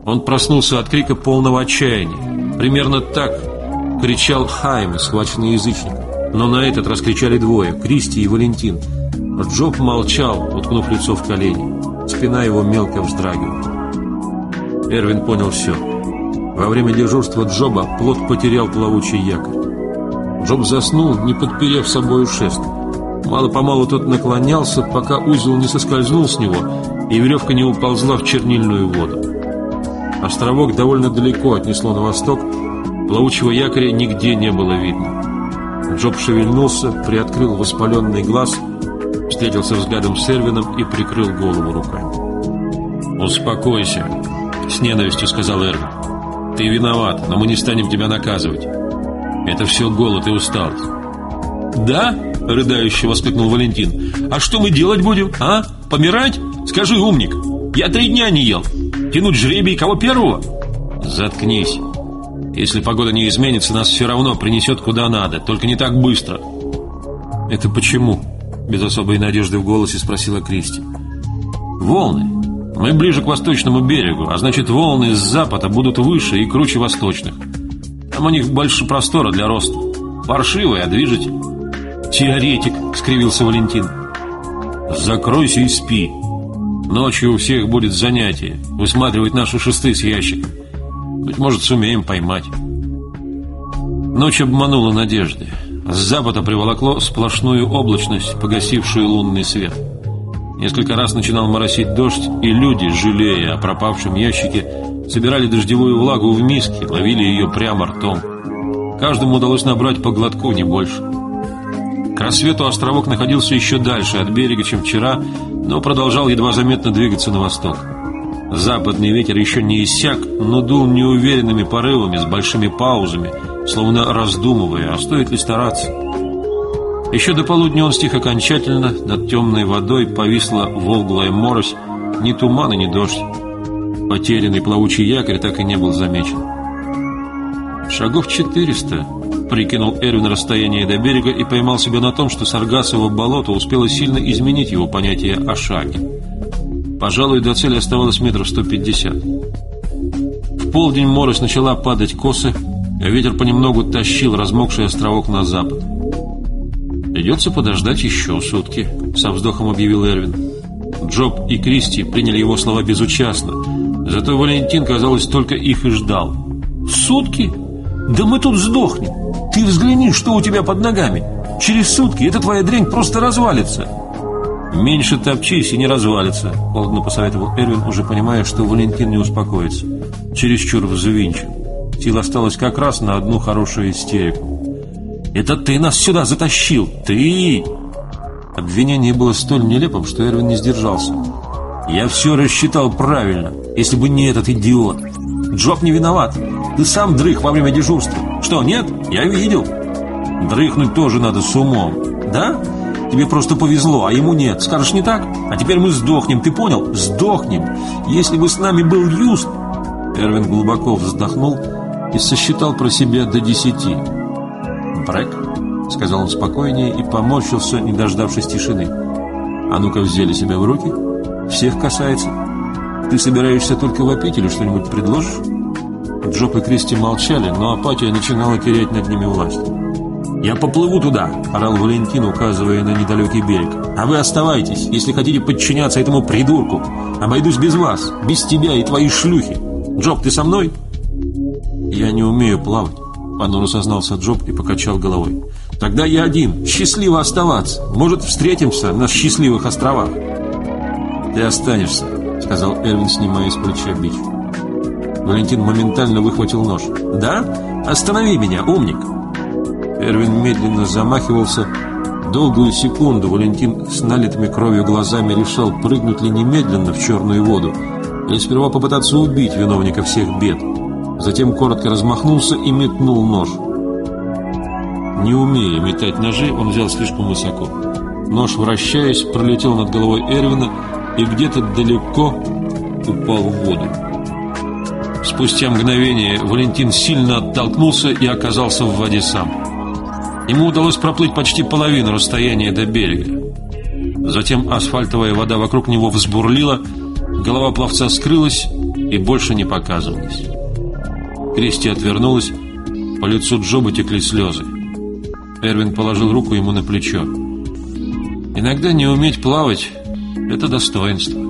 Он проснулся от крика полного отчаяния. Примерно так кричал Хайме, схваченный язычником. Но на этот раз кричали двое – Кристи и Валентин. Джоб молчал, уткнув лицо в колени. Спина его мелко вздрагивала. Эрвин понял все. Во время дежурства Джоба плот потерял плавучий якорь. Джоб заснул, не подперев собою шест. Мало-помалу тот наклонялся, пока узел не соскользнул с него, и веревка не уползла в чернильную воду. Островок довольно далеко отнесло на восток, плавучего якоря нигде не было видно. Джоб шевельнулся, приоткрыл воспаленный глаз, встретился взглядом с Эрвином и прикрыл голову руками. «Успокойся», — с ненавистью сказал Эрвин. «Ты виноват, но мы не станем тебя наказывать. Это все голод и усталость». «Да?» — рыдающе воскликнул Валентин. «А что мы делать будем, а? Помирать? Скажи, умник, я 3 дня не ел. Тянуть жребий кого первого?» «Заткнись. Если погода не изменится, нас все равно принесет куда надо, только не так быстро». «Это почему?» — без особой надежды в голосе спросила Кристи. «Волны. Мы ближе к восточному берегу, а значит, волны с запада будут выше и круче восточных. Там у них больше простора для роста. Паршивый, а движитель». «Теоретик», — скривился Валентин. «Закройся и спи. Ночью у всех будет занятие — высматривать наши шесты с ящиком. Быть может, сумеем поймать». Ночь обманула надежды. С запада приволокло сплошную облачность, погасившую лунный свет. Несколько раз начинал моросить дождь, и люди, жалея о пропавшем ящике, собирали дождевую влагу в миске, ловили ее прямо ртом. Каждому удалось набрать по глотку, не больше. К рассвету островок находился еще дальше от берега, чем вчера, но продолжал едва заметно двигаться на восток. Западный ветер еще не иссяк, но дул неуверенными порывами, с большими паузами, словно раздумывая, а стоит ли стараться. Еще до полудня он стих окончательно, над темной водой повисла волглая морось, ни туман и ни дождь. Потерянный плавучий якорь так и не был замечен. «Шагов 400», — прикинул Эрвин расстояние до берега и поймал себя на том, что Саргассово болото успело сильно изменить его понятие о шаге. Пожалуй, до цели оставалось метров 150. В полдень морось начала падать косо, а ветер понемногу тащил размокший островок на запад. «Придется подождать еще сутки», — со вздохом объявил Эрвин. Джоб и Кристи приняли его слова безучастно, зато Валентин, казалось, только их и ждал. «Сутки? Да мы тут сдохнем! Ты взгляни, что у тебя под ногами! Через сутки эта твоя дрянь просто развалится!» «Меньше топчись и не развалится», — холодно посоветовал Эрвин, уже понимая, что Валентин не успокоится. Чересчур взвинчен. Сил осталось как раз на одну хорошую истерику. «Это ты нас сюда затащил! Ты!» Обвинение было столь нелепым, что Эрвин не сдержался. «Я все рассчитал правильно, если бы не этот идиот. Джоб не виноват. Ты сам дрых во время дежурства. Что, нет? Я видел. Дрыхнуть тоже надо с умом. Да? Тебе просто повезло, а ему нет. Скажешь, не так? А теперь мы сдохнем, ты понял? Сдохнем. Если бы с нами был Юст...» Эрвин глубоко вздохнул и сосчитал про себя до 10. «Брэк», — сказал он спокойнее и поморщился, не дождавшись тишины. «А ну-ка, взяли себя в руки. Всех касается. Ты собираешься только вопить или что-нибудь предложишь?» Джоб и Кристи молчали, но апатия начинала терять над ними власть. «Я поплыву туда», — орал Валентин, указывая на недалекий берег. «А вы оставайтесь, если хотите подчиняться этому придурку. Обойдусь без вас, без тебя и твоей шлюхи. Джоб, ты со мной?» «Я не умею плавать», — понуро сознался Джоб и покачал головой. «Тогда я один. Счастливо оставаться. Может, встретимся на счастливых островах». «Ты останешься», — сказал Эрвин, снимая с плеча бич. Валентин моментально выхватил нож. «Да? Останови меня, умник!» Эрвин медленно замахивался. Долгую секунду Валентин с налитыми кровью глазами решал, прыгнуть ли немедленно в черную воду или сперва попытаться убить виновника всех бед. Затем коротко размахнулся и метнул нож. Не умея метать ножи, он взял слишком высоко. Нож, вращаясь, пролетел над головой Эрвина и где-то далеко упал в воду. Спустя мгновение Валентин сильно оттолкнулся и оказался в воде сам. Ему удалось проплыть почти половину расстояния до берега. Затем асфальтовая вода вокруг него взбурлила, голова пловца скрылась, и больше не показывалась. Кристи отвернулась, по лицу Джоба текли слезы. Эрвин положил руку ему на плечо. «Иногда не уметь плавать – это достоинство».